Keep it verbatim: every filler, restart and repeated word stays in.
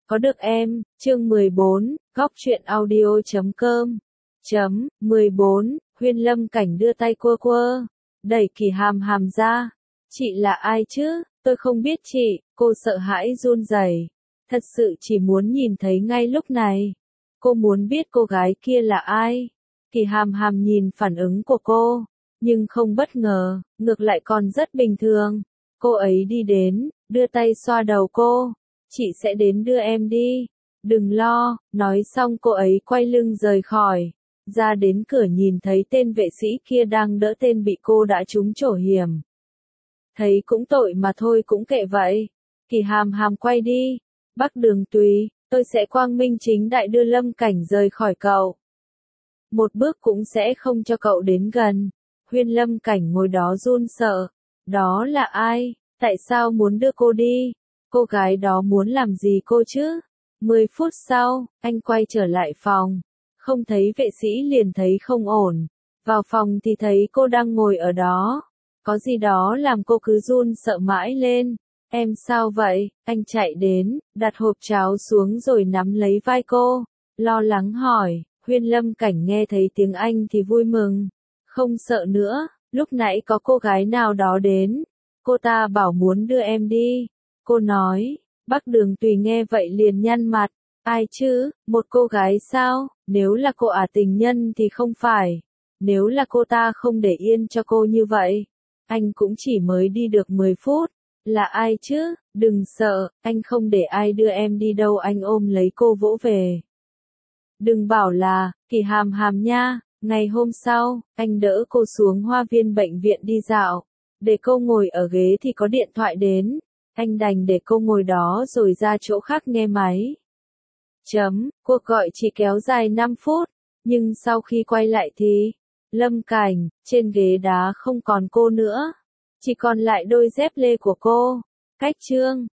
Có được em, chương mười bốn, góc truyện audio chấm com. Chấm, mười bốn, Huyên Lâm Cảnh đưa tay quơ quơ, đẩy Kỳ Hàm Hàm ra. Chị là ai chứ, tôi không biết chị, cô sợ hãi run rẩy. Thật sự chỉ muốn nhìn thấy ngay lúc này. Cô muốn biết cô gái kia là ai. Kỳ Hàm Hàm nhìn phản ứng của cô, nhưng không bất ngờ, ngược lại còn rất bình thường. Cô ấy đi đến, đưa tay xoa đầu cô. Chị sẽ đến đưa em đi. Đừng lo, nói xong cô ấy quay lưng rời khỏi. Ra đến cửa nhìn thấy tên vệ sĩ kia đang đỡ tên bị cô đã trúng trổ hiểm. Thấy cũng tội mà thôi cũng kệ vậy. Kỳ Hàm Hàm quay đi. Bắc Đường tùy, tôi sẽ quang minh chính đại đưa Lâm Cảnh rời khỏi cậu. Một bước cũng sẽ không cho cậu đến gần. Huyên Lâm Cảnh ngồi đó run sợ. Đó là ai? Tại sao muốn đưa cô đi? Cô gái đó muốn làm gì cô chứ? Mười phút sau, anh quay trở lại phòng. Không thấy vệ sĩ liền thấy không ổn. Vào phòng thì thấy cô đang ngồi ở đó. Có gì đó làm cô cứ run sợ mãi lên. Em sao vậy? Anh chạy đến, đặt hộp cháo xuống rồi nắm lấy vai cô. Lo lắng hỏi, Huyên Lâm Cảnh nghe thấy tiếng Anh thì vui mừng. Không sợ nữa, lúc nãy có cô gái nào đó đến. Cô ta bảo muốn đưa em đi. Cô nói, Bắc Đường Tùy nghe vậy liền nhăn mặt. Ai chứ, một cô gái sao, nếu là cô ả tình nhân thì không phải. Nếu là cô ta không để yên cho cô như vậy. Anh cũng chỉ mới đi được mười phút. Là ai chứ, đừng sợ, anh không để ai đưa em đi đâu. Anh ôm lấy cô vỗ về. Đừng bảo là, Kỳ Hàm Hàm nha. Ngày hôm sau, anh đỡ cô xuống hoa viên bệnh viện đi dạo. Để cô ngồi ở ghế thì có điện thoại đến. Anh đành để cô ngồi đó rồi ra chỗ khác nghe máy. Chấm, cuộc gọi chỉ kéo dài năm phút, nhưng sau khi quay lại thì, Lâm Cảnh, trên ghế đá không còn cô nữa. Chỉ còn lại đôi dép lê của cô. Cách chương